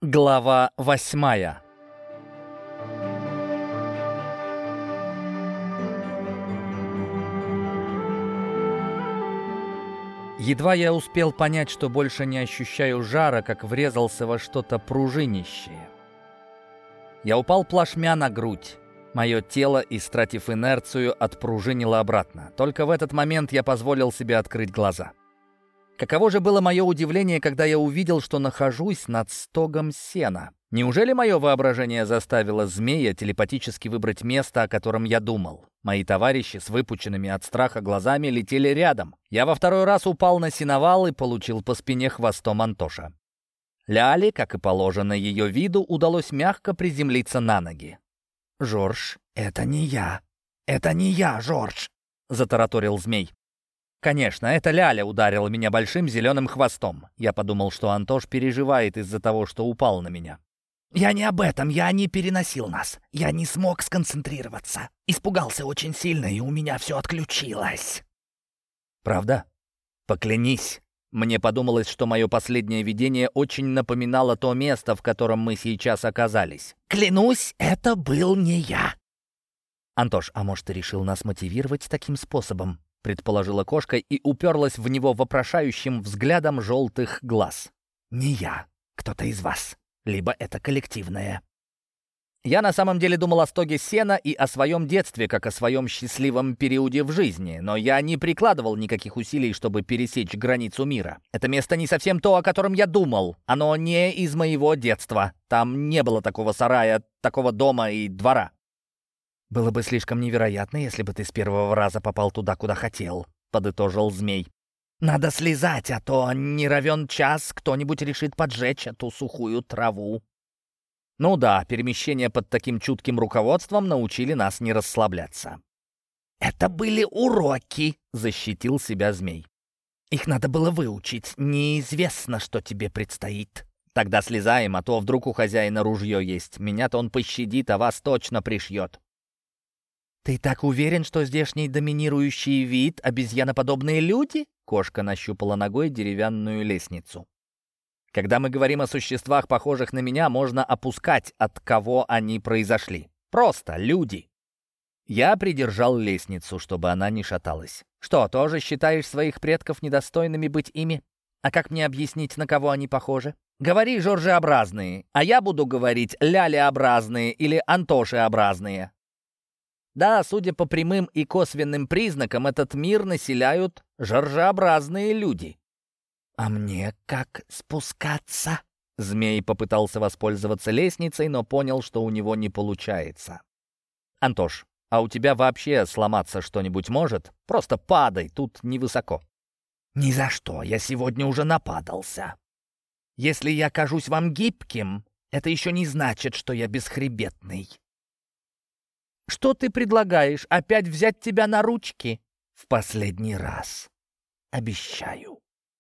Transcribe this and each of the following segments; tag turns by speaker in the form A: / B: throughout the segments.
A: Глава 8. Едва я успел понять, что больше не ощущаю жара, как врезался во что-то пружинищее. Я упал плашмя на грудь. Мое тело, истратив инерцию, отпружинило обратно. Только в этот момент я позволил себе открыть глаза. Каково же было мое удивление, когда я увидел, что нахожусь над стогом сена. Неужели мое воображение заставило змея телепатически выбрать место, о котором я думал? Мои товарищи с выпученными от страха глазами летели рядом. Я во второй раз упал на сеновал и получил по спине хвостом Антоша. Ляле, как и положено ее виду, удалось мягко приземлиться на ноги. «Жорж, это не я! Это не я, Жорж!» — затараторил змей. Конечно, это Ляля ударила меня большим зеленым хвостом. Я подумал, что Антош переживает из-за того, что упал на меня.
B: «Я не об этом, я не переносил нас. Я не смог сконцентрироваться. Испугался очень сильно, и у меня все отключилось».
A: «Правда? Поклянись». Мне подумалось, что мое последнее видение очень напоминало то место, в котором мы сейчас оказались.
B: «Клянусь, это был не я».
A: «Антош, а может, ты решил нас мотивировать таким способом?» предположила кошка и уперлась в него вопрошающим взглядом желтых глаз.
B: «Не я. Кто-то из вас. Либо это коллективное».
A: Я на самом деле думал о стоге сена и о своем детстве, как о своем счастливом периоде в жизни, но я не прикладывал никаких усилий, чтобы пересечь границу мира. Это место не совсем то, о котором я думал. Оно не из моего детства. Там не было такого сарая, такого дома и двора.
B: «Было бы слишком невероятно, если бы ты с первого раза попал туда, куда хотел», — подытожил змей. «Надо слезать, а то не равен час кто-нибудь решит поджечь эту сухую траву».
A: Ну да, перемещения под таким чутким руководством научили нас не расслабляться.
B: «Это были уроки», —
A: защитил себя змей.
B: «Их надо было выучить. Неизвестно, что тебе предстоит».
A: «Тогда слезаем, а то вдруг у хозяина ружье есть. Меня-то он пощадит, а вас точно пришьет».
B: «Ты так уверен, что здешний доминирующий вид — обезьяноподобные люди?»
A: Кошка нащупала ногой деревянную лестницу. Когда мы говорим о существах, похожих на меня, можно опускать, от кого они произошли. Просто люди. Я придержал лестницу, чтобы она не шаталась. Что, тоже считаешь своих предков недостойными быть ими? А как мне объяснить, на кого они похожи? Говори жоржеобразные, а я буду говорить лялеобразные или антошеобразные. Да, судя по прямым и косвенным признакам, этот мир населяют жоржеобразные люди.
B: «А мне как спускаться?»
A: Змей попытался воспользоваться лестницей, но понял, что у него не получается. «Антош, а у тебя вообще сломаться что-нибудь может? Просто падай, тут невысоко».
B: «Ни за что, я сегодня уже нападался. Если я кажусь вам гибким, это еще не значит, что я бесхребетный».
A: «Что ты предлагаешь? Опять взять тебя на ручки?»
B: «В последний раз. Обещаю».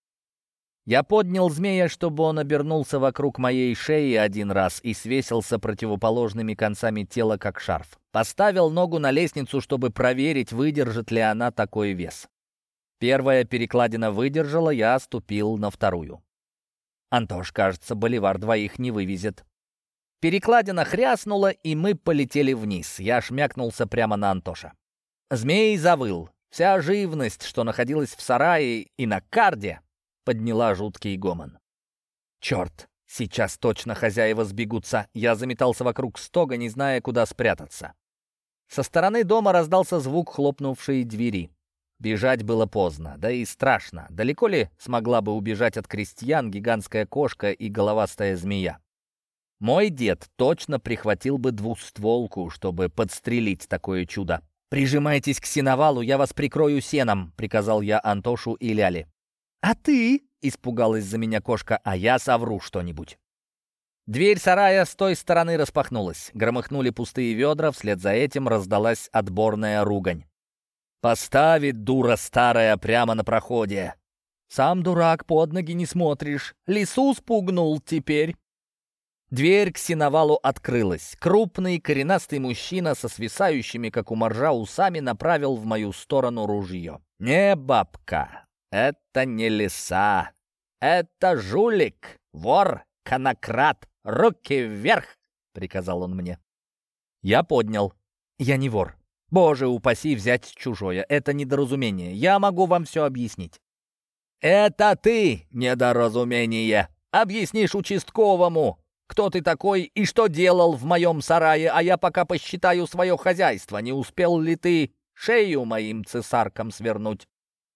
A: Я поднял змея, чтобы он обернулся вокруг моей шеи один раз и свесился противоположными концами тела, как шарф. Поставил ногу на лестницу, чтобы проверить, выдержит ли она такой вес. Первая перекладина выдержала, я ступил на вторую. Антош, кажется, боливар двоих не вывезет. Перекладина хряснула, и мы полетели вниз. Я шмякнулся прямо на Антоша. Змей завыл. Вся живность, что находилась в сарае и на карде, подняла жуткий гомон. «Черт, сейчас точно хозяева сбегутся!» Я заметался вокруг стога, не зная, куда спрятаться. Со стороны дома раздался звук хлопнувшей двери. Бежать было поздно, да и страшно. Далеко ли смогла бы убежать от крестьян гигантская кошка и головастая змея? Мой дед точно прихватил бы двустволку, чтобы подстрелить такое чудо. «Прижимайтесь к сеновалу, я вас прикрою сеном», — приказал я Антошу и Ляле.
B: «А ты?»
A: — испугалась за меня кошка, — «а я совру что-нибудь». Дверь сарая с той стороны распахнулась. Громыхнули пустые ведра, вслед за этим раздалась отборная ругань. «Поставит, дура старая, прямо на проходе!» «Сам дурак, под ноги не смотришь. Лису спугнул теперь». Дверь к сеновалу открылась. Крупный, коренастый мужчина со свисающими, как у моржа, усами направил в мою сторону ружье. «Не, бабка, это не лиса. Это жулик, вор, конократ, «Руки вверх!» — приказал он мне. Я поднял. «Я не вор. Боже упаси взять чужое. Это недоразумение. Я могу вам все объяснить». «Это ты недоразумение. Объяснишь участковому, кто ты такой и что делал в моем сарае, а я пока посчитаю свое хозяйство. Не успел ли ты шею моим цесаркам свернуть?»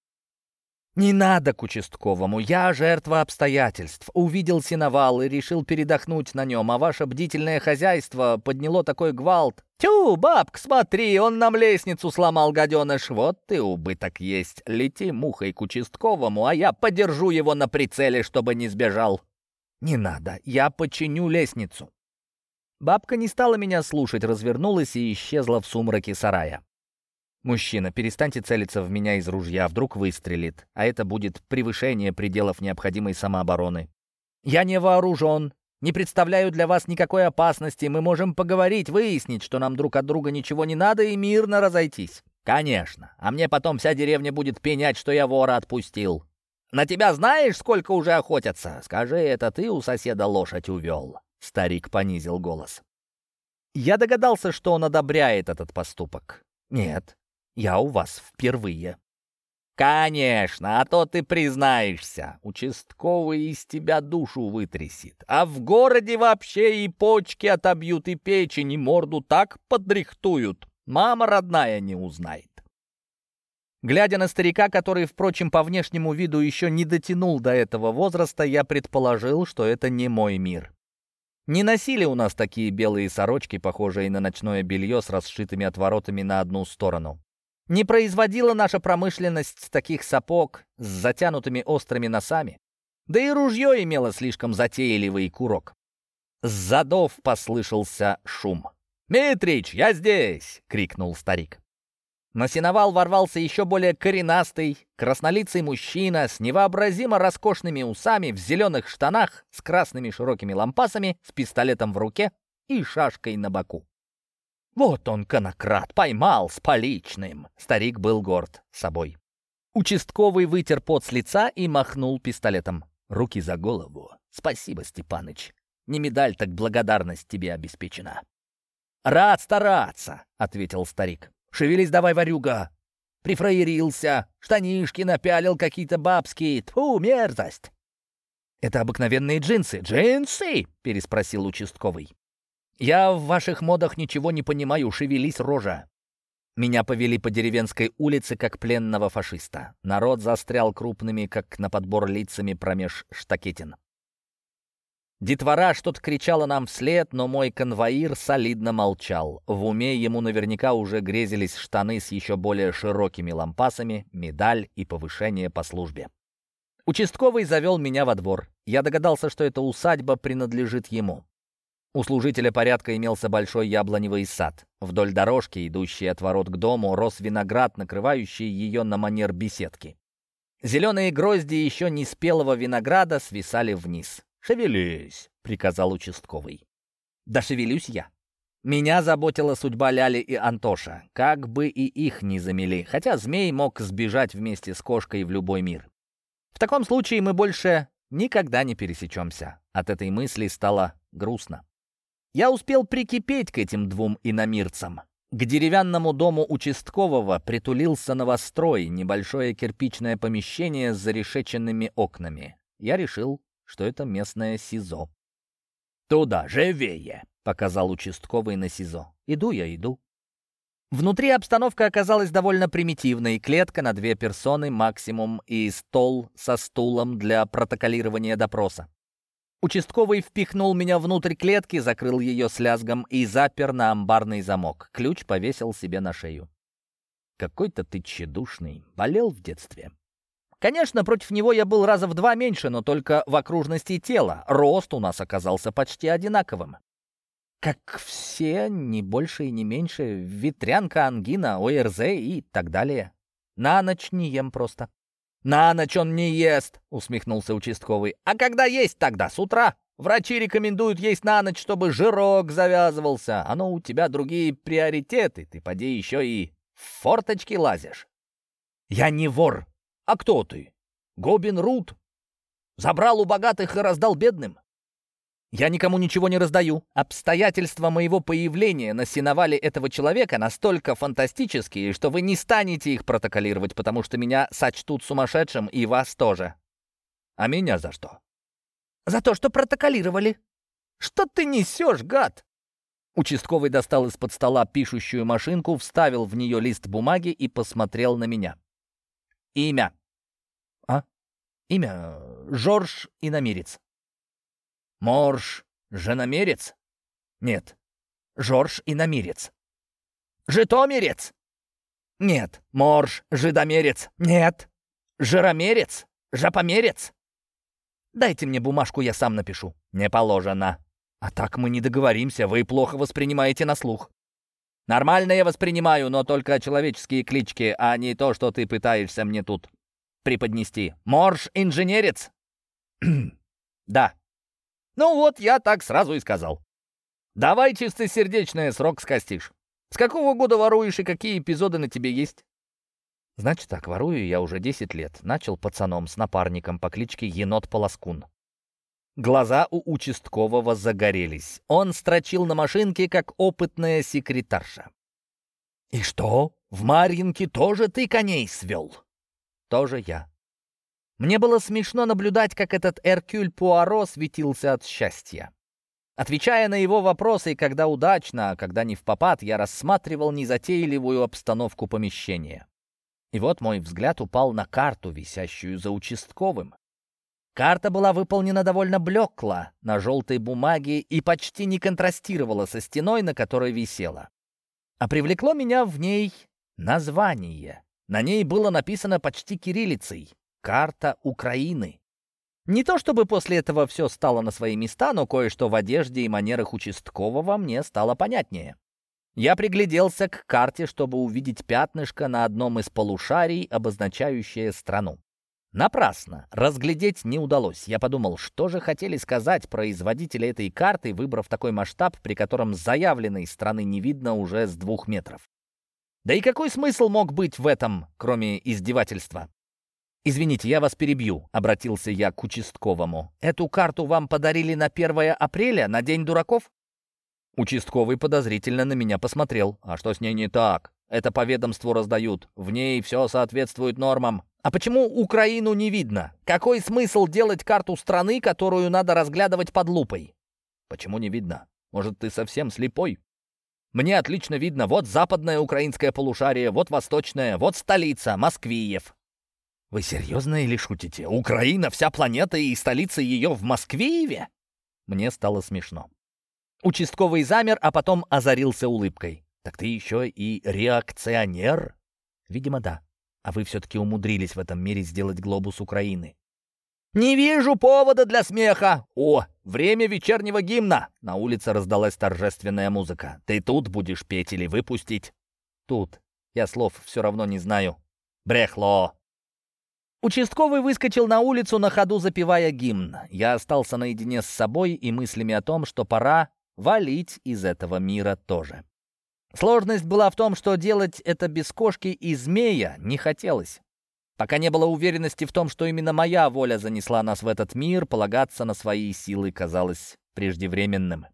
A: «Не надо к участковому, я жертва обстоятельств. Увидел сеновал и решил передохнуть на нем, а ваше бдительное хозяйство подняло такой гвалт. Тю, бабк, смотри, он нам лестницу сломал, гаденыш. Вот ты убыток есть. Лети мухой к участковому, а я подержу его на прицеле, чтобы не сбежал». «Не надо, я починю лестницу». Бабка не стала меня слушать, развернулась и исчезла в сумраке сарая. «Мужчина, перестаньте целиться в меня из ружья, вдруг выстрелит, а это будет превышение пределов необходимой самообороны. Я не вооружен, не представляю для вас никакой опасности, мы можем поговорить, выяснить, что нам друг от друга ничего не надо и мирно разойтись». «Конечно, а мне потом вся деревня будет пенять, что я вора отпустил. На тебя знаешь, сколько уже охотятся? Скажи, это ты у соседа лошадь увел?» Старик понизил голос. Я догадался, что он одобряет этот поступок. «Нет, я у вас впервые». «Конечно, а то ты признаешься. Участковый из тебя душу вытрясет. А в городе вообще и почки отобьют, и печень, и морду так подрихтуют. Мама родная не узнает». Глядя на старика, который, впрочем, по внешнему виду еще не дотянул до этого возраста, я предположил, что это не мой мир. Не носили у нас такие белые сорочки, похожие на ночное белье с расшитыми отворотами на одну сторону. Не производила наша промышленность таких сапог с затянутыми острыми носами. Да и ружье имело слишком затейливый курок. С задов послышался шум. «Митрич, я здесь!» — крикнул старик. На сеновал ворвался еще более коренастый, краснолицый мужчина с невообразимо роскошными усами, в зеленых штанах, с красными широкими лампасами, с пистолетом в руке и шашкой на боку. Вот он, конократ, поймал с поличным. Старик был горд собой. Участковый вытер пот с лица и махнул пистолетом. «Руки за голову. Спасибо, Степаныч. Не медаль, так благодарность тебе обеспечена». «Рад стараться», — ответил старик. «Шевелись давай, ворюга!» Прифраерился, штанишки напялил какие-то бабские. Тьфу, мерзость! «Это обыкновенные джинсы». «Джинсы?» — переспросил участковый. «Я в ваших модах ничего не понимаю, шевелись, рожа». Меня повели по деревенской улице, как пленного фашиста. Народ застрял крупными, как на подбор лицами промеж штакетин. Детвора что-то кричала нам вслед, но мой конвоир солидно молчал. В уме ему наверняка уже грезились штаны с еще более широкими лампасами, медаль и повышение по службе. Участковый завел меня во двор. Я догадался, что эта усадьба принадлежит ему. У служителя порядка имелся большой яблоневый сад. Вдоль дорожки, идущей от ворот к дому, рос виноград, накрывающий ее на манер беседки. Зеленые грозди еще не спелого винограда свисали вниз. «Шевелись», — приказал участковый. «Да шевелюсь я». Меня заботила судьба Ляли и Антоша, как бы и их не замели, хотя змей мог сбежать вместе с кошкой в любой мир. В таком случае мы больше никогда не пересечемся. От этой мысли стало грустно. Я успел прикипеть к этим двум иномирцам. К деревянному дому участкового притулился новострой, небольшое кирпичное помещение с зарешеченными окнами. Я решил, что это местное СИЗО. «Туда, живее!» — показал участковый на СИЗО. «Иду я, иду». Внутри обстановка оказалась довольно примитивной. Клетка на 2 персоны максимум и стол со стулом для протоколирования допроса. Участковый впихнул меня внутрь клетки, закрыл ее с лязгом и запер на амбарный замок. Ключ повесил себе на шею. «Какой-то ты тщедушный. Болел в детстве?» Конечно, против него я был раза в 2 меньше, но только в окружности тела. Рост у нас оказался почти одинаковым. Как все, не больше и не меньше. Ветрянка, ангина, ОРЗ и так далее. На ночь не ем просто. «На ночь он не ест», — усмехнулся участковый. «А когда есть тогда? С утра? Врачи рекомендуют есть на ночь, чтобы жирок завязывался. А ну, у тебя другие приоритеты. Ты поди еще и в форточки лазишь». «Я не вор». «А кто ты? Гобин Рут? Забрал у богатых и раздал бедным?» Я никому ничего не раздаю. Обстоятельства моего появления на сеновале этого человека настолько фантастические, что вы не станете их протоколировать, потому что меня сочтут сумасшедшим и вас тоже. А меня за что?
B: За то, что протоколировали.
A: Что ты несешь, гад? Участковый достал из-под стола пишущую машинку, вставил в нее лист бумаги и посмотрел на меня. Имя. Имя Жорж Иномирец. Морж Женомерец? Нет. Жорж Иномирец. Житомирец? Нет. Морж Жидомерец?
B: Нет.
A: Жиромерец? Жапомерец? Дайте мне бумажку, я сам напишу. Не положено. А так мы не договоримся, вы плохо воспринимаете на слух. Нормально я воспринимаю, но только человеческие клички, а не то, что ты пытаешься мне тут преподнести. Морж-инженерец? Да. Ну вот, я так сразу и сказал. Давай чистосердечное, срок скостишь. С какого года воруешь и какие эпизоды на тебе есть? Значит так, ворую я уже 10 лет. Начал пацаном с напарником по кличке Енот-Полоскун. Глаза у участкового загорелись. Он строчил на машинке, как опытная секретарша. «И что, в Марьинке тоже ты коней свел?» «Тоже я». Мне было смешно наблюдать, как этот Эркюль Пуаро светился от счастья. Отвечая на его вопросы, когда удачно, а когда не впопад, я рассматривал незатейливую обстановку помещения. И вот мой взгляд упал на карту, висящую за участковым. Карта была выполнена довольно блекло, на желтой бумаге и почти не контрастировала со стеной, на которой висела. А привлекло меня в ней название. На ней было написано почти кириллицей «Карта Украины». Не то чтобы после этого все стало на свои места, но кое-что в одежде и манерах участкового мне стало понятнее. Я пригляделся к карте, чтобы увидеть пятнышко на одном из полушарий, обозначающее страну. Напрасно. Разглядеть не удалось. Я подумал, что же хотели сказать производители этой карты, выбрав такой масштаб, при котором заявленной страны не видно уже с 2 метров. Да и какой смысл мог быть в этом, кроме издевательства? «Извините, я вас перебью», — обратился я к участковому. «Эту карту вам подарили на 1 апреля, на День дураков?» Участковый подозрительно на меня посмотрел. «А что с ней не так? Это по ведомству раздают. В ней все соответствует нормам. А почему Украину не видно? Какой смысл делать карту страны, которую надо разглядывать под лупой?» «Почему не видно? Может, ты совсем слепой?» «Мне отлично видно. Вот западное украинское полушарие, вот восточное, вот столица, Москвиев». «Вы серьезно или шутите? Украина, вся планета и столица ее в Москвиеве?» Мне стало смешно. Участковый замер, а потом озарился улыбкой. «Так ты еще и реакционер?» «Видимо, да. А вы все-таки умудрились в этом мире сделать глобус Украины». «Не вижу повода для смеха! О, время вечернего гимна!» На улице раздалась торжественная музыка. «Ты тут будешь петь или выпустить?» «Тут. Я слов все равно не знаю». «Брехло!» Участковый выскочил на улицу, на ходу запевая гимн. Я остался наедине с собой и мыслями о том, что пора валить из этого мира тоже. Сложность была в том, что делать это без кошки и змея не хотелось. Пока не было уверенности в том, что именно моя воля занесла нас в этот мир, полагаться на свои силы казалось преждевременным.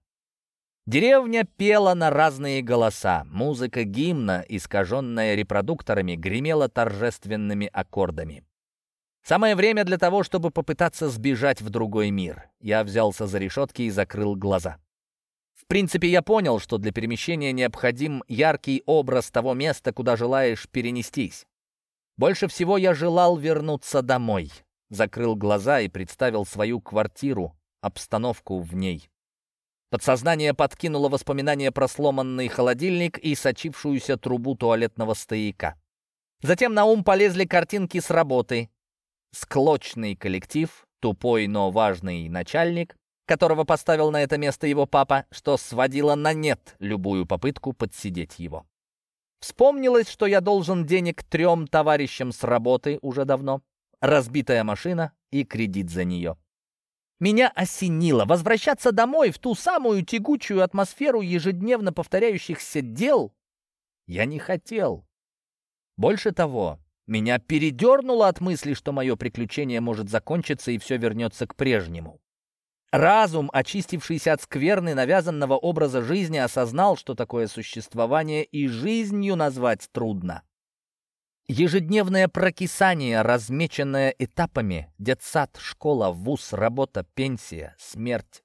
A: Деревня пела на разные голоса. Музыка гимна, искаженная репродукторами, гремела торжественными аккордами. Самое время для того, чтобы попытаться сбежать в другой мир. Я взялся за решетки и закрыл глаза. В принципе, я понял, что для перемещения необходим яркий образ того места, куда желаешь перенестись. Больше всего я желал вернуться домой. Закрыл глаза и представил свою квартиру, обстановку в ней. Подсознание подкинуло воспоминания про сломанный холодильник и сочившуюся трубу туалетного стояка. Затем на ум полезли картинки с работы. Склочный коллектив, тупой, но важный начальник, которого поставил на это место его папа, что сводило на нет любую попытку подсидеть его. Вспомнилось, что я должен денег 3 товарищам с работы уже давно, разбитая машина и кредит за нее. Меня осенило возвращаться домой в ту самую тягучую атмосферу ежедневно повторяющихся дел. Я не хотел. Больше того, меня передернуло от мысли, что мое приключение может закончиться и все вернется к прежнему. Разум, очистившийся от скверны навязанного образа жизни, осознал, что такое существование и жизнью назвать трудно. Ежедневное прокисание, размеченное этапами: детсад, школа, вуз, работа, пенсия, смерть.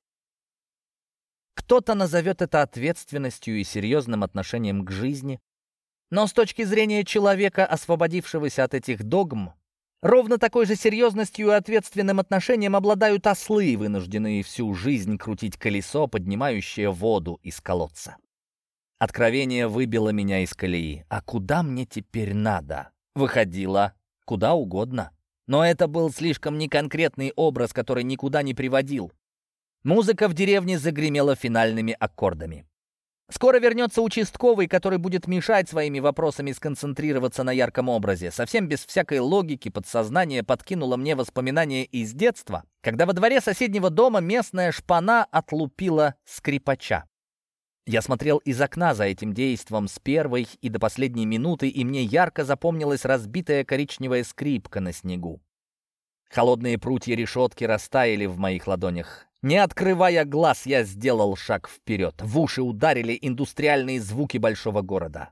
A: Кто-то назовет это ответственностью и серьезным отношением к жизни, но с точки зрения человека, освободившегося от этих догм, ровно такой же серьезностью и ответственным отношением обладают ослы, вынужденные всю жизнь крутить колесо, поднимающее воду из колодца. Откровение выбило меня из колеи. А куда мне теперь надо? Выходило куда угодно. Но это был слишком неконкретный образ, который никуда не приводил. Музыка в деревне загремела финальными аккордами. Скоро вернется участковый, который будет мешать своими вопросами сконцентрироваться на ярком образе. Совсем без всякой логики подсознание подкинуло мне воспоминания из детства, когда во дворе соседнего дома местная шпана отлупила скрипача. Я смотрел из окна за этим действом с первой и до последней минуты, и мне ярко запомнилась разбитая коричневая скрипка на снегу. Холодные прутья решетки растаяли в моих ладонях. Не открывая глаз, я сделал шаг вперед. В уши ударили индустриальные звуки большого города.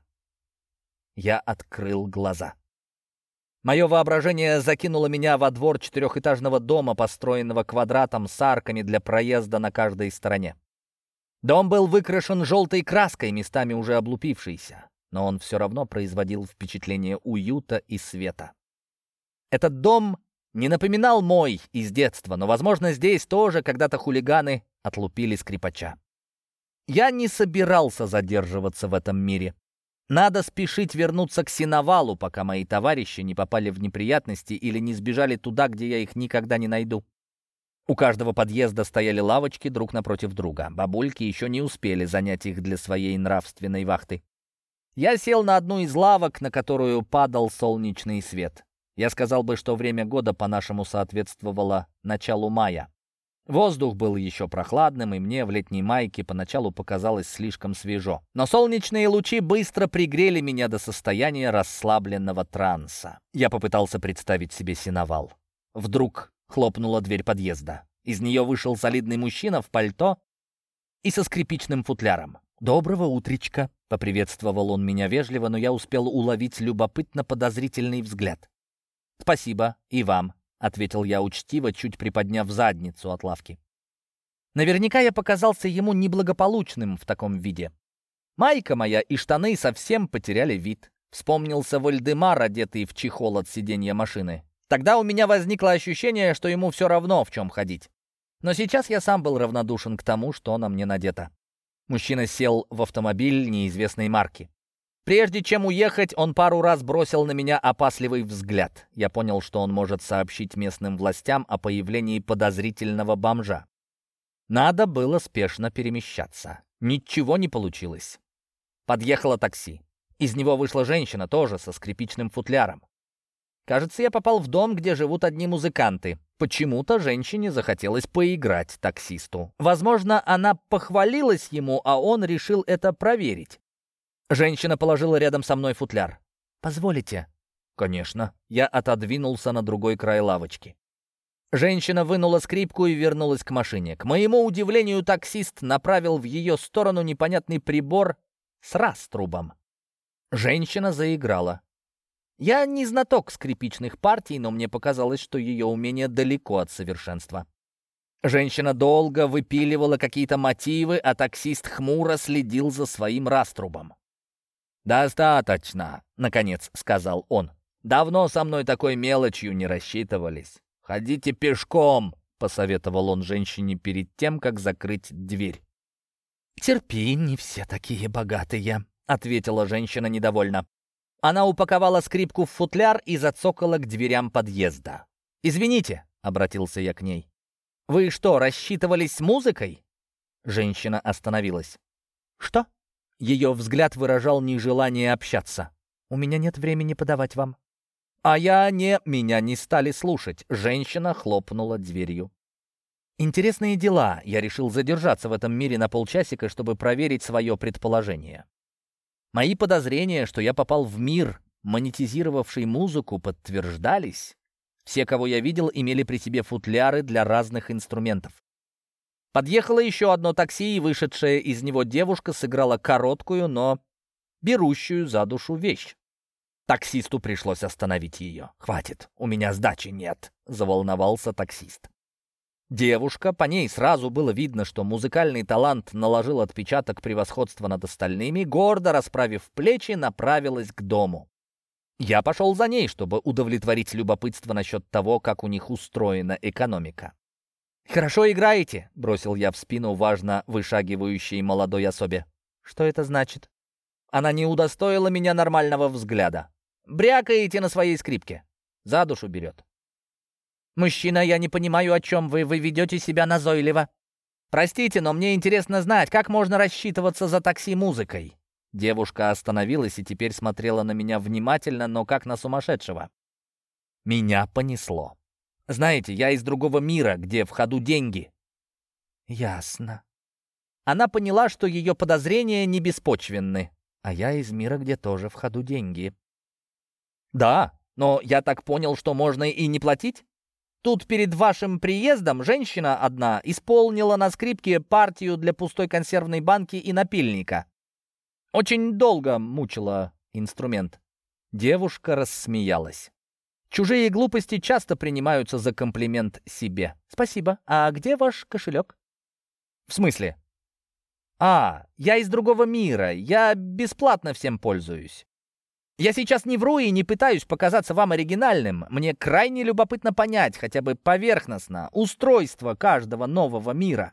A: Я открыл глаза. Мое воображение закинуло меня во двор 4-этажного дома, построенного квадратом с арками для проезда на каждой стороне. Дом был выкрашен желтой краской, местами уже облупившейся, но он все равно производил впечатление уюта и света. Этот дом не напоминал мой из детства, но, возможно, здесь тоже когда-то хулиганы отлупили скрипача. Я не собирался задерживаться в этом мире. Надо спешить вернуться к сеновалу, пока мои товарищи не попали в неприятности или не сбежали туда, где я их никогда не найду. У каждого подъезда стояли лавочки друг напротив друга. Бабульки еще не успели занять их для своей нравственной вахты. Я сел на одну из лавок, на которую падал солнечный свет. Я сказал бы, что время года по-нашему соответствовало началу мая. Воздух был еще прохладным, и мне в летней майке поначалу показалось слишком свежо. Но солнечные лучи быстро пригрели меня до состояния расслабленного транса. Я попытался представить себе сеновал. Вдруг хлопнула дверь подъезда. Из нее вышел солидный мужчина в пальто и со скрипичным футляром. «Доброго утречка», — поприветствовал он меня вежливо, но я успел уловить любопытно-подозрительный взгляд. «Спасибо, и вам», — ответил я учтиво, чуть приподняв задницу от лавки. Наверняка я показался ему неблагополучным в таком виде. Майка моя и штаны совсем потеряли вид. Вспомнился Вальдемар, одетый в чехол от сиденья машины. Тогда у меня возникло ощущение, что ему все равно, в чем ходить. Но сейчас я сам был равнодушен к тому, что на мне надето. Мужчина сел в автомобиль неизвестной марки. Прежде чем уехать, он пару раз бросил на меня опасливый взгляд. Я понял, что он может сообщить местным властям о появлении подозрительного бомжа. Надо было спешно перемещаться. Ничего не получилось. Подъехало такси. Из него вышла женщина, тоже со скрипичным футляром. Кажется, я попал в дом, где живут одни музыканты. Почему-то женщине захотелось поиграть таксисту. Возможно, она похвалилась ему, а он решил это проверить. Женщина положила рядом со мной футляр. «Позволите?» «Конечно». Я отодвинулся на другой край лавочки. Женщина вынула скрипку и вернулась к машине. К моему удивлению, таксист направил в ее сторону непонятный прибор с раструбом. Женщина заиграла. Я не знаток скрипичных партий, но мне показалось, что ее умение далеко от совершенства. Женщина долго выпиливала какие-то мотивы, а таксист хмуро следил за своим раструбом. «Достаточно», — наконец сказал он. «Давно со мной такой мелочью не рассчитывались. Ходите пешком», — посоветовал он женщине перед тем, как закрыть дверь.
B: «Терпи, не все такие богатые», —
A: ответила женщина недовольно. Она упаковала скрипку в футляр и зацокала к дверям подъезда. «Извините», — обратился я к ней. «Вы что, рассчитывались с музыкой?» Женщина остановилась. «Что?» Ее взгляд выражал нежелание общаться. «У меня нет времени подавать вам». Меня не стали слушать. Женщина хлопнула дверью. Интересные дела. Я решил задержаться в этом мире на полчасика, чтобы проверить свое предположение. Мои подозрения, что я попал в мир, монетизировавший музыку, подтверждались. Все, кого я видел, имели при себе футляры для разных инструментов. Подъехало еще одно такси, и вышедшая из него девушка сыграла короткую, но берущую за душу вещь. Таксисту пришлось остановить ее. «Хватит, у меня сдачи нет», — заволновался таксист. Девушка, по ней сразу было видно, что музыкальный талант наложил отпечаток превосходства над остальными, гордо расправив плечи, направилась к дому. Я пошел за ней, чтобы удовлетворить любопытство насчет того, как у них устроена экономика. «Хорошо играете», — бросил я в спину важно вышагивающей молодой особе. «Что это значит?» Она не удостоила меня нормального взгляда. «Брякаете на своей скрипке. За душу берет». «Мужчина, я не понимаю, о чем вы ведете себя назойливо. Простите, но мне интересно знать, как можно рассчитываться за такси музыкой». Девушка остановилась и теперь смотрела на меня внимательно, но как на сумасшедшего. Меня понесло. «Знаете, я из другого мира, где в ходу деньги». «Ясно». Она поняла, что ее подозрения не беспочвенны. «А я из мира, где тоже в ходу деньги». «Да, но я так понял, что можно и не платить? Тут перед вашим приездом женщина одна исполнила на скрипке партию для пустой консервной банки и напильника. Очень долго мучила инструмент». Девушка рассмеялась. Чужие глупости часто принимаются за комплимент себе. «Спасибо. А где ваш кошелек?» «В смысле?» Я из другого мира. Я бесплатно всем пользуюсь. Я сейчас не вру и не пытаюсь показаться вам оригинальным. Мне крайне любопытно понять, хотя бы поверхностно, устройство каждого нового мира».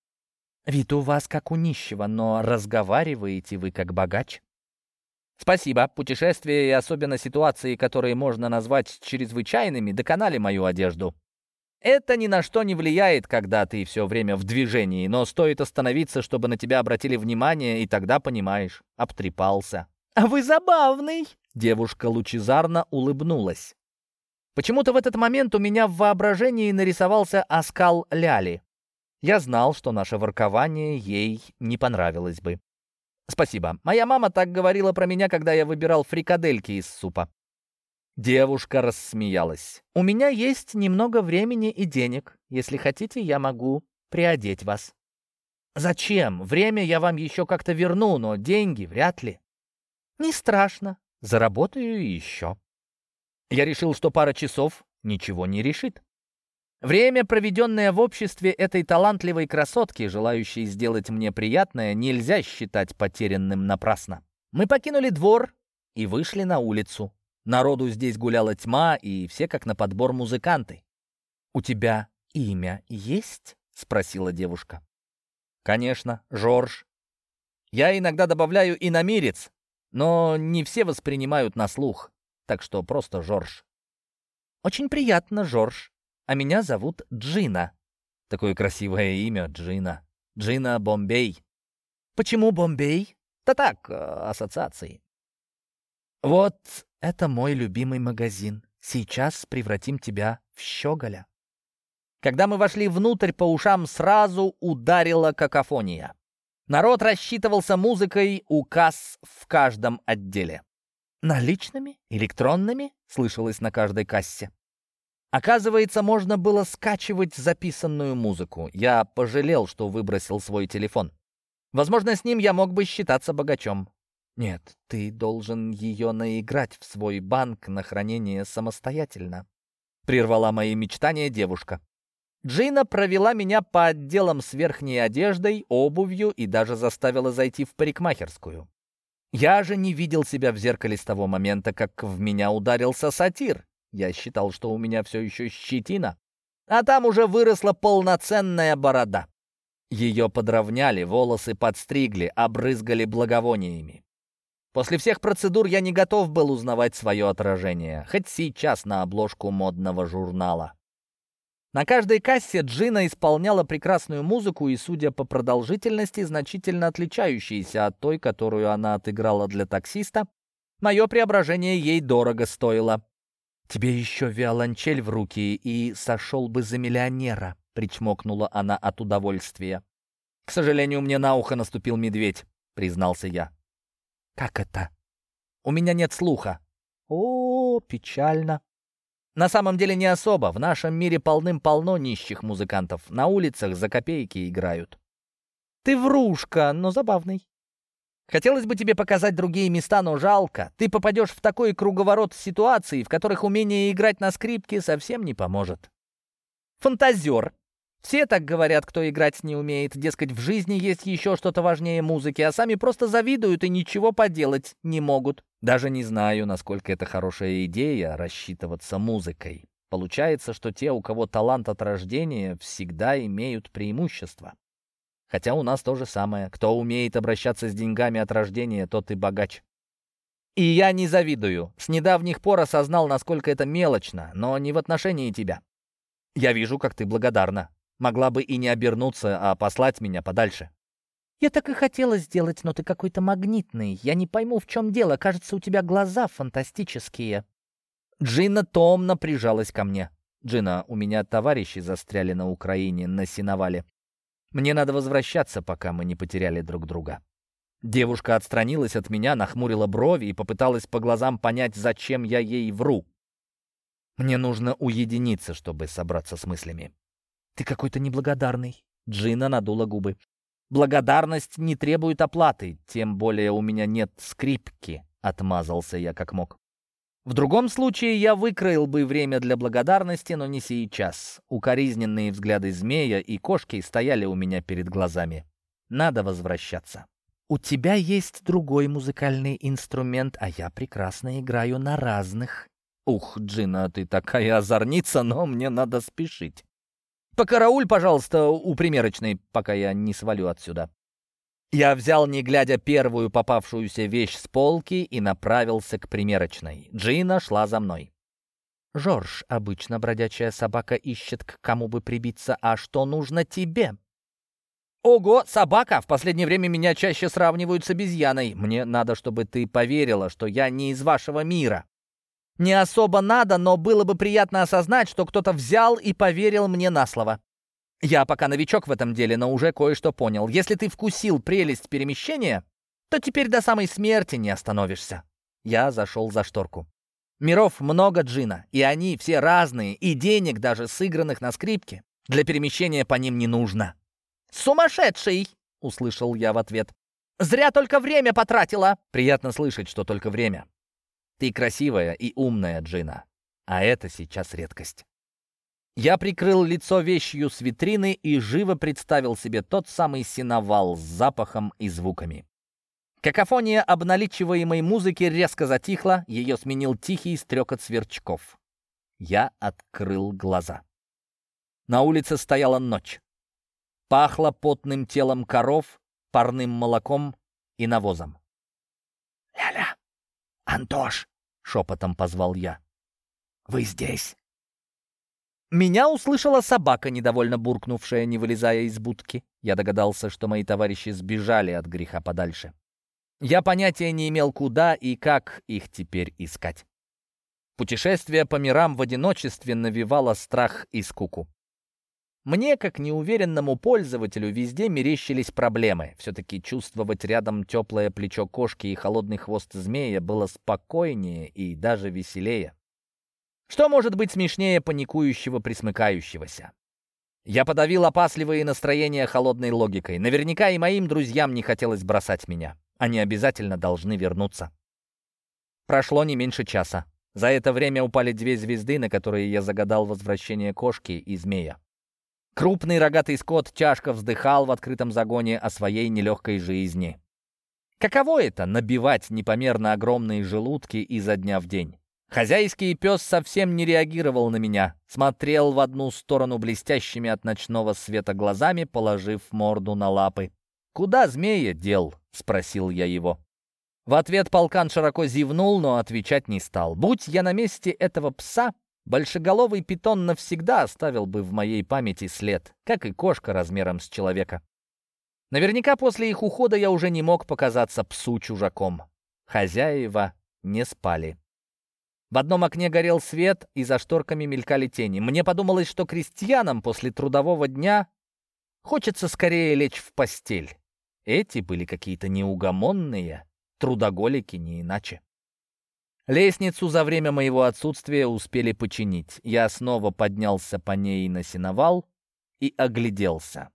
A: «Вид у вас как у нищего, но разговариваете вы как богач». «Спасибо. Путешествия и особенно ситуации, которые можно назвать чрезвычайными, доконали мою одежду. Это ни на что не влияет, когда ты все время в движении, но стоит остановиться, чтобы на тебя обратили внимание, и тогда понимаешь, обтрепался». «А вы забавный!» Девушка лучезарно улыбнулась. Почему-то в этот момент у меня в воображении нарисовался оскал Ляли. Я знал, что наше воркование ей не понравилось бы. «Спасибо. Моя мама так говорила про меня, когда я выбирал фрикадельки из супа». Девушка рассмеялась. «У меня есть немного времени и денег. Если хотите, я могу приодеть вас». «Зачем? Время я вам еще как-то верну, но деньги вряд ли». «Не страшно. Заработаю еще». Я решил, что пара часов ничего не решит. Время, проведенное в обществе этой талантливой красотки, желающей сделать мне приятное, нельзя считать потерянным напрасно. Мы покинули двор и вышли на улицу. Народу здесь гуляла тьма, и все как на подбор музыканты. «У тебя имя есть?» — спросила девушка. «Конечно, Жорж. Я иногда добавляю иномирец, но не все воспринимают на слух, так что просто Жорж». «Очень приятно, Жорж. А меня зовут Джина». Такое красивое имя, Джина. Джина Бомбей. «Почему Бомбей?» «Да так, ассоциации». «Вот это мой любимый магазин. Сейчас превратим тебя в щеголя». Когда мы вошли внутрь, по ушам сразу ударила какофония. Народ рассчитывался музыкой у касс в каждом отделе. «Наличными? Электронными?» — слышалось на каждой кассе. Оказывается, можно было скачивать записанную музыку. Я пожалел, что выбросил свой телефон. Возможно, с ним я мог бы считаться богачом. «Нет, ты должен ее наиграть в свой банк на хранение самостоятельно», — прервала мои мечтания девушка. Джина провела меня по отделам с верхней одеждой, обувью и даже заставила зайти в парикмахерскую. Я же не видел себя в зеркале с того момента, как в меня ударился сатир. Я считал, что у меня все еще щетина, а там уже выросла полноценная борода. Ее подровняли, волосы подстригли, обрызгали благовониями. После всех процедур я не готов был узнавать свое отражение, хоть сейчас на обложку модного журнала. На каждой кассе Джина исполняла прекрасную музыку и, судя по продолжительности, значительно отличающейся от той, которую она отыграла для таксиста, мое преображение ей дорого стоило. «Тебе еще виолончель в руки и сошел бы за миллионера», — причмокнула она от удовольствия. «К сожалению, мне на ухо наступил медведь», — признался я. «Как это?» «У меня нет слуха». «О, печально». На самом деле не особо. В нашем мире полным-полно нищих музыкантов. На улицах за копейки играют. Ты врушка, но забавный. Хотелось бы тебе показать другие места, но жалко. Ты попадешь в такой круговорот ситуаций, в которых умение играть на скрипке совсем не поможет. Фантазер. Все так говорят, кто играть не умеет. Дескать, в жизни есть еще что-то важнее музыки, а сами просто завидуют и ничего поделать не могут. Даже не знаю, насколько это хорошая идея рассчитываться музыкой. Получается, что те, у кого талант от рождения, всегда имеют преимущество. Хотя у нас то же самое. Кто умеет обращаться с деньгами от рождения, тот и богач. И я не завидую. С недавних пор осознал, насколько это мелочно, но не в отношении тебя. Я вижу, как ты благодарна. Могла бы и не обернуться, а послать меня подальше. Я так и хотела сделать, но ты какой-то магнитный. Я не пойму, в чем дело. Кажется, у тебя глаза фантастические. Джина томно прижалась ко мне. Джина, у меня товарищи застряли на Украине, на сеновале. Мне надо возвращаться, пока мы не потеряли друг друга. Девушка отстранилась от меня, нахмурила брови и попыталась по глазам понять, зачем я ей вру. Мне нужно уединиться, чтобы собраться с мыслями. Ты какой-то неблагодарный. Джина надула губы. Благодарность не требует оплаты, тем более у меня нет скрипки, отмазался я как мог. В другом случае я выкроил бы время для благодарности, но не сейчас. Укоризненные взгляды змея и кошки стояли у меня перед глазами. Надо возвращаться. У тебя есть другой музыкальный инструмент, а я прекрасно играю на разных. Ух, Джина, ты такая озорница, но мне надо спешить. Покарауль, пожалуйста, у примерочной, пока я не свалю отсюда. Я взял, не глядя, первую попавшуюся вещь с полки и направился к примерочной. Джина шла за мной. «Жорж, обычно бродячая собака ищет, к кому бы прибиться, а что нужно тебе?» «Ого, собака! В последнее время меня чаще сравнивают с обезьяной. Мне надо, чтобы ты поверила, что я не из вашего мира. Не особо надо, но было бы приятно осознать, что кто-то взял и поверил мне на слово. Я пока новичок в этом деле, но уже кое-что понял. Если ты вкусил прелесть перемещения, то теперь до самой смерти не остановишься». Я зашел за шторку. Миров много, Джина, и они все разные, и денег, даже сыгранных на скрипке, для перемещения по ним не нужно. «Сумасшедший!» — услышал я в ответ. «Зря только время потратила!» Приятно слышать, что только время. Ты красивая и умная, Джина, а это сейчас редкость. Я прикрыл лицо вещью с витрины и живо представил себе тот самый сеновал с запахом и звуками. Какофония обналичиваемой музыки резко затихла, ее сменил тихий стрекот сверчков. Я открыл глаза. На улице стояла ночь. Пахло потным телом коров, парным молоком и навозом. «Ляля! Антош!» — шепотом позвал я. «Вы здесь?» Меня услышала собака, недовольно буркнувшая, не вылезая из будки. Я догадался, что мои товарищи сбежали от греха подальше. Я понятия не имел, куда и как их теперь искать. Путешествие по мирам в одиночестве навевало страх и скуку. Мне, как неуверенному пользователю, везде мерещились проблемы. Все-таки чувствовать рядом теплое плечо кошки и холодный хвост змея было спокойнее и даже веселее. Что может быть смешнее паникующего присмыкающегося? Я подавил опасливые настроения холодной логикой. Наверняка и моим друзьям не хотелось бросать меня. Они обязательно должны вернуться. Прошло не меньше часа. За это время упали 2 звезды, на которые я загадал возвращение кошки и змея. Крупный рогатый скот тяжко вздыхал в открытом загоне о своей нелегкой жизни. Каково это — набивать непомерно огромные желудки изо дня в день? Хозяйский пес совсем не реагировал на меня, смотрел в одну сторону блестящими от ночного света глазами, положив морду на лапы. «Куда змея дел?» — спросил я его. В ответ полкан широко зевнул, но отвечать не стал. Будь я на месте этого пса, большеголовый питон навсегда оставил бы в моей памяти след, как и кошка размером с человека. Наверняка после их ухода я уже не мог показаться псу чужаком. Хозяева не спали. В одном окне горел свет, и за шторками мелькали тени. Мне подумалось, что крестьянам после трудового дня хочется скорее лечь в постель. Эти были какие-то неугомонные, трудоголики не иначе. Лестницу за время моего отсутствия успели починить. Я снова поднялся по ней на сеновал и огляделся.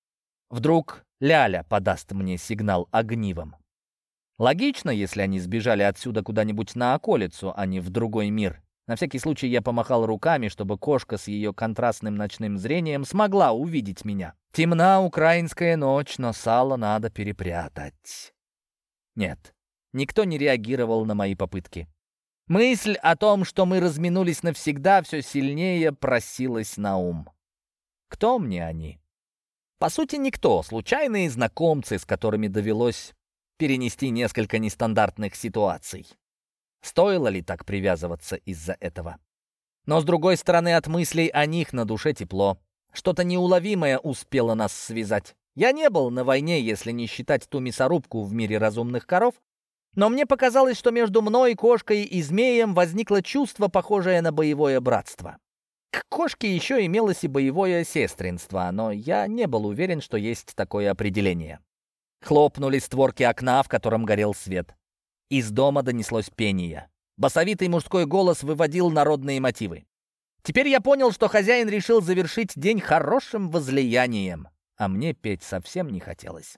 A: Вдруг Ляля подаст мне сигнал огнивом. Логично, если они сбежали отсюда куда-нибудь на околицу, а не в другой мир. На всякий случай я помахал руками, чтобы кошка с ее контрастным ночным зрением смогла увидеть меня. Темна украинская ночь, но сало надо перепрятать. Нет, никто не реагировал на мои попытки. Мысль о том, что мы разминулись навсегда, все сильнее просилась на ум. Кто мне они? По сути, никто. Случайные знакомцы, с которыми довелось перенести несколько нестандартных ситуаций. Стоило ли так привязываться из-за этого? Но, с другой стороны, от мыслей о них на душе тепло. Что-то неуловимое успело нас связать. Я не был на войне, если не считать ту мясорубку в мире разумных коров, но мне показалось, что между мной, кошкой и змеем возникло чувство, похожее на боевое братство. К кошке еще имелось и боевое сестринство, но я не был уверен, что есть такое определение. Хлопнули створки окна, в котором горел свет. Из дома донеслось пение. Басовитый мужской голос выводил народные мотивы. Теперь я понял, что хозяин решил завершить день хорошим возлиянием, а мне петь совсем не хотелось.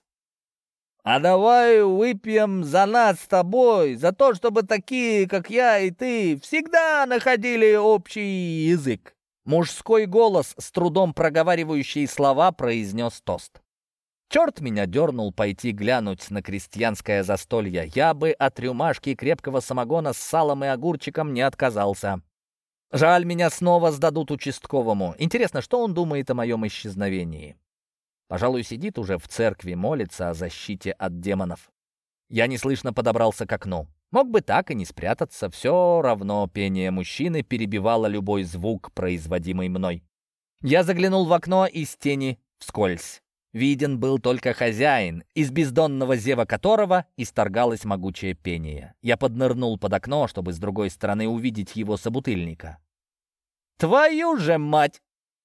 A: «А давай выпьем за нас с тобой, за то, чтобы такие, как я и ты, всегда находили общий язык». Мужской голос, с трудом проговаривающий слова, произнес тост. Черт меня дернул пойти глянуть на крестьянское застолье. Я бы от рюмашки крепкого самогона с салом и огурчиком не отказался. Жаль, меня снова сдадут участковому. Интересно, что он думает о моем исчезновении? Пожалуй, сидит уже в церкви, молится о защите от демонов. Я неслышно подобрался к окну. Мог бы так и не спрятаться, все равно пение мужчины перебивало любой звук, производимый мной. Я заглянул в окно из тени вскользь. Виден был только хозяин, из бездонного зева которого исторгалось могучее пение. Я поднырнул под окно, чтобы с другой стороны увидеть его собутыльника. «Твою же мать!»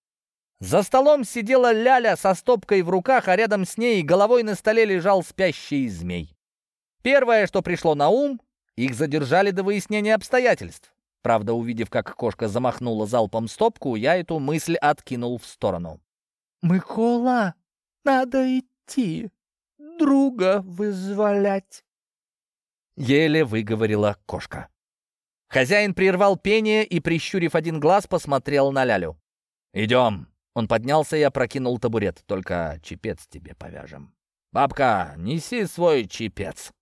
A: За столом сидела Ляля со стопкой в руках, а рядом с ней головой на столе лежал спящий змей. Первое, что пришло на ум, их задержали до выяснения обстоятельств. Правда, увидев, как кошка замахнула залпом стопку, я эту мысль откинул в сторону.
B: «Микола, надо идти, друга вызволять», — еле выговорила кошка.
A: Хозяин прервал пение и, прищурив один глаз, посмотрел на Лялю. «Идем». Он поднялся и опрокинул табурет. «Только чепец тебе повяжем. Бабка, неси свой чепец».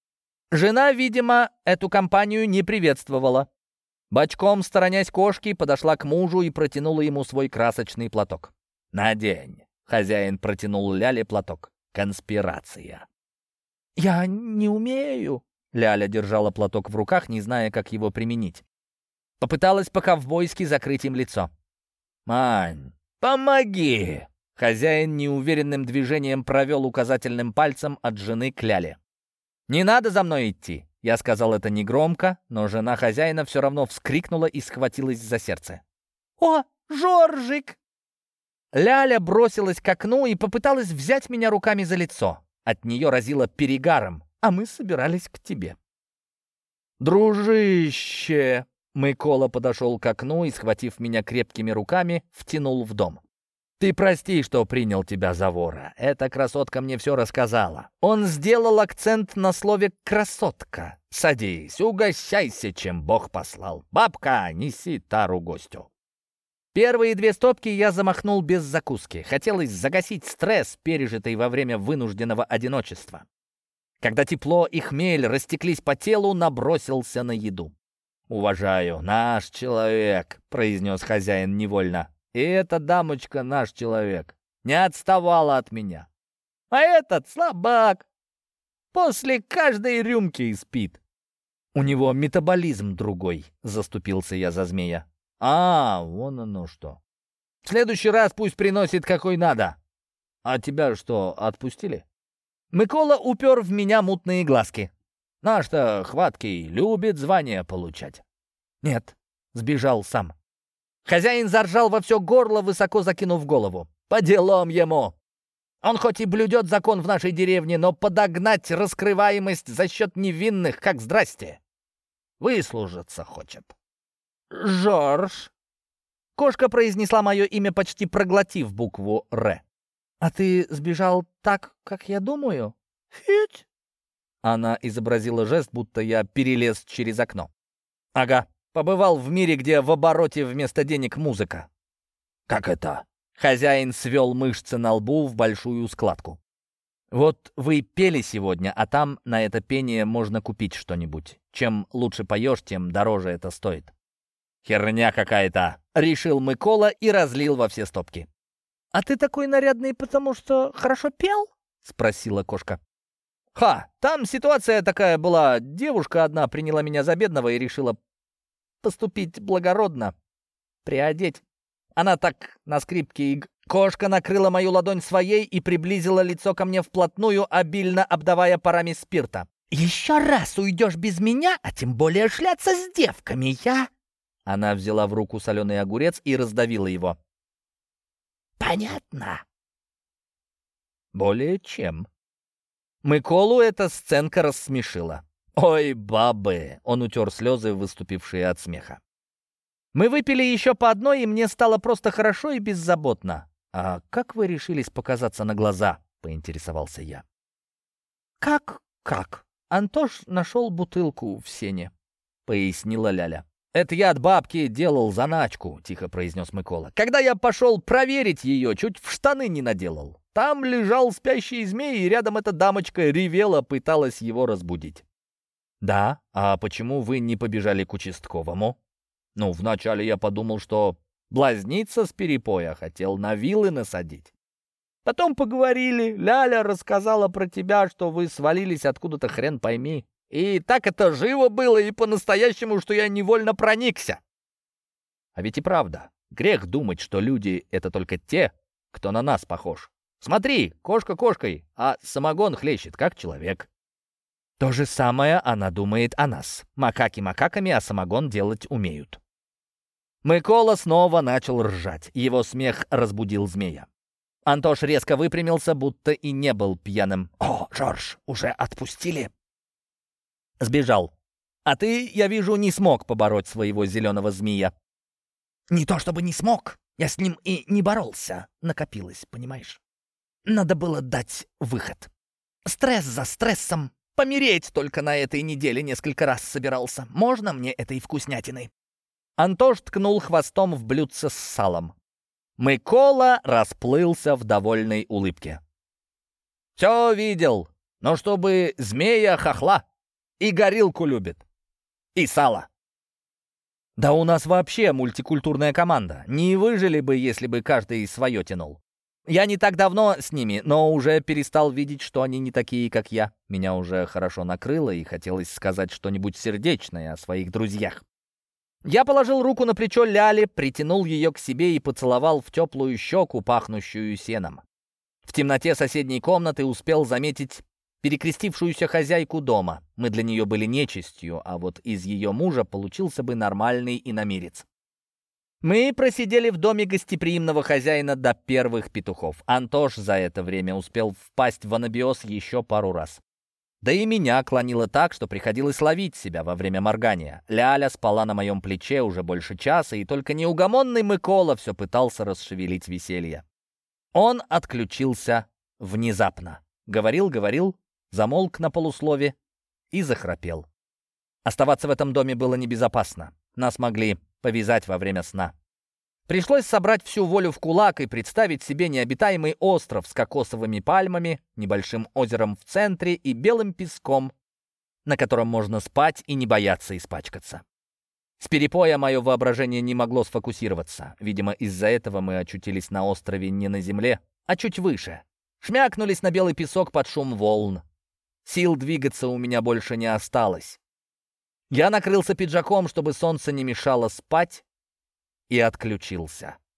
A: Жена, видимо, эту компанию не приветствовала. Бочком, сторонясь кошки, подошла к мужу и протянула ему свой красочный платок. «Надень». Хозяин протянул Ляле платок. «Конспирация».
B: «Я не умею».
A: Ляля держала платок в руках, не зная, как его применить. Попыталась по-ковбойски закрыть им лицо. «Мань, помоги!» Хозяин неуверенным движением провел указательным пальцем от жены к Ляле. «Не надо за мной идти!» Я сказал это негромко, но жена хозяина все равно вскрикнула и схватилась за сердце.
B: «О, Жоржик!»
A: Ляля бросилась к окну и попыталась взять меня руками за лицо. От нее разило перегаром, а мы собирались к тебе. «Дружище!» Микола подошел к окну и, схватив меня крепкими руками, втянул в дом. «Ты прости, что принял тебя за вора. Эта красотка мне все рассказала». Он сделал акцент на слове «красотка». «Садись, угощайся, чем Бог послал. Бабка, неси тару гостю». Первые 2 стопки я замахнул без закуски. Хотелось загасить стресс, пережитый во время вынужденного одиночества. Когда тепло и хмель растеклись по телу, набросился на еду. «Уважаю, наш человек», — произнес хозяин невольно. «И эта дамочка наш человек. Не отставала от меня. А этот слабак. После каждой рюмки спит». «У него метаболизм другой», — заступился я за змея. «А, вон оно что. В следующий раз пусть приносит какой надо. А тебя что, отпустили?» Микола упер в меня мутные глазки. «Наш-то хваткий, любит звание получать». «Нет», — сбежал сам. Хозяин заржал во все горло, высоко закинув голову. «По делам ему! Он хоть и блюдет закон в нашей деревне, но подогнать раскрываемость за счет невинных, как здрасте!» Выслужиться хочет. Жорж. Кошка произнесла мое имя, почти проглотив букву «Р». «А ты сбежал так, как я думаю?» «Фить!» Она изобразила жест, будто я перелез через окно. «Ага, побывал в мире, где в обороте вместо денег музыка». «Как это?» Хозяин свел мышцы на лбу в большую складку. «Вот вы пели сегодня, а там на это пение можно купить что-нибудь. Чем лучше поешь, тем дороже это стоит». «Херня какая-то!» — решил Микола и разлил во все стопки. «А ты такой нарядный, потому что хорошо пел?» — спросила кошка. «Ха! Там ситуация такая была. Девушка одна приняла меня за бедного и решила поступить благородно, приодеть. Она так на скрипке и...» Кошка накрыла мою ладонь своей и приблизила лицо ко мне вплотную, обильно обдавая парами спирта. «Еще раз уйдешь без меня, а тем более шляться с девками, я...» Она взяла в руку соленый огурец и раздавила его. «Понятно?» «Более чем». Миколу эта сценка рассмешила. «Ой, бабы!» — он утер слезы, выступившие от смеха. Мы выпили еще по одной, и мне стало просто хорошо и беззаботно. «А как вы решились показаться на глаза?» — поинтересовался я. «Как? Антош нашел бутылку в сене», — пояснила Ляля. «Это я от бабки делал заначку», — тихо произнес Микола. «Когда я пошел проверить ее, чуть в штаны не наделал. Там лежал спящий змей, и рядом эта дамочка ревела, пыталась его разбудить». «Да? А почему вы не побежали к участковому?» «Ну, вначале я подумал, что блазниться с перепоя, хотел на вилы насадить. Потом поговорили, Ляля рассказала про тебя, что вы свалились откуда-то хрен пойми. И так это живо было и по-настоящему, что я невольно проникся». А ведь и правда, грех думать, что люди — это только те, кто на нас похож. Смотри, кошка кошкой, а самогон хлещет, как человек. То же самое она думает о нас. Макаки макаками, а самогон делать умеют. Микола снова начал ржать. Его смех разбудил змея. Антош резко выпрямился, будто и не был пьяным. «О, Жорж, уже отпустили?» «Сбежал. А ты, я вижу, не смог побороть своего зеленого змея». «Не то чтобы не смог. Я с ним и не боролся. Накопилось, понимаешь? Надо было дать выход. Стресс за стрессом. Помереть только на этой неделе несколько раз собирался. Можно мне этой вкуснятины?» Антош ткнул хвостом в блюдце с салом. Микола расплылся в довольной улыбке. «Все видел, но чтобы змея хохла и горилку любит, и сало». «Да у нас вообще мультикультурная команда. Не выжили бы, если бы каждый свое тянул. Я не так давно с ними, но уже перестал видеть, что они не такие, как я. Меня уже хорошо накрыло, и хотелось сказать что-нибудь сердечное о своих друзьях. Я положил руку на плечо Ляли, притянул ее к себе и поцеловал в теплую щеку, пахнущую сеном. В темноте соседней комнаты успел заметить перекрестившуюся хозяйку дома. Мы для нее были нечистью, а вот из ее мужа получился бы нормальный иномирец. Мы просидели в доме гостеприимного хозяина до первых петухов. Антош за это время успел впасть в анабиоз еще пару раз. Да и меня клонило так, что приходилось ловить себя во время моргания. Ляля спала на моем плече уже больше часа, и только неугомонный Микола все пытался расшевелить веселье. Он отключился внезапно. Говорил, замолк на полуслове и захрапел. Оставаться в этом доме было небезопасно. Нас могли повязать во время сна. Пришлось собрать всю волю в кулак и представить себе необитаемый остров с кокосовыми пальмами, небольшим озером в центре и белым песком, на котором можно спать и не бояться испачкаться. С перепоя мое воображение не могло сфокусироваться. Видимо, из-за этого мы очутились на острове не на земле, а чуть выше. Шмякнулись на белый песок под шум волн. Сил двигаться у меня больше не осталось. Я накрылся пиджаком, чтобы солнце не мешало спать, и отключился.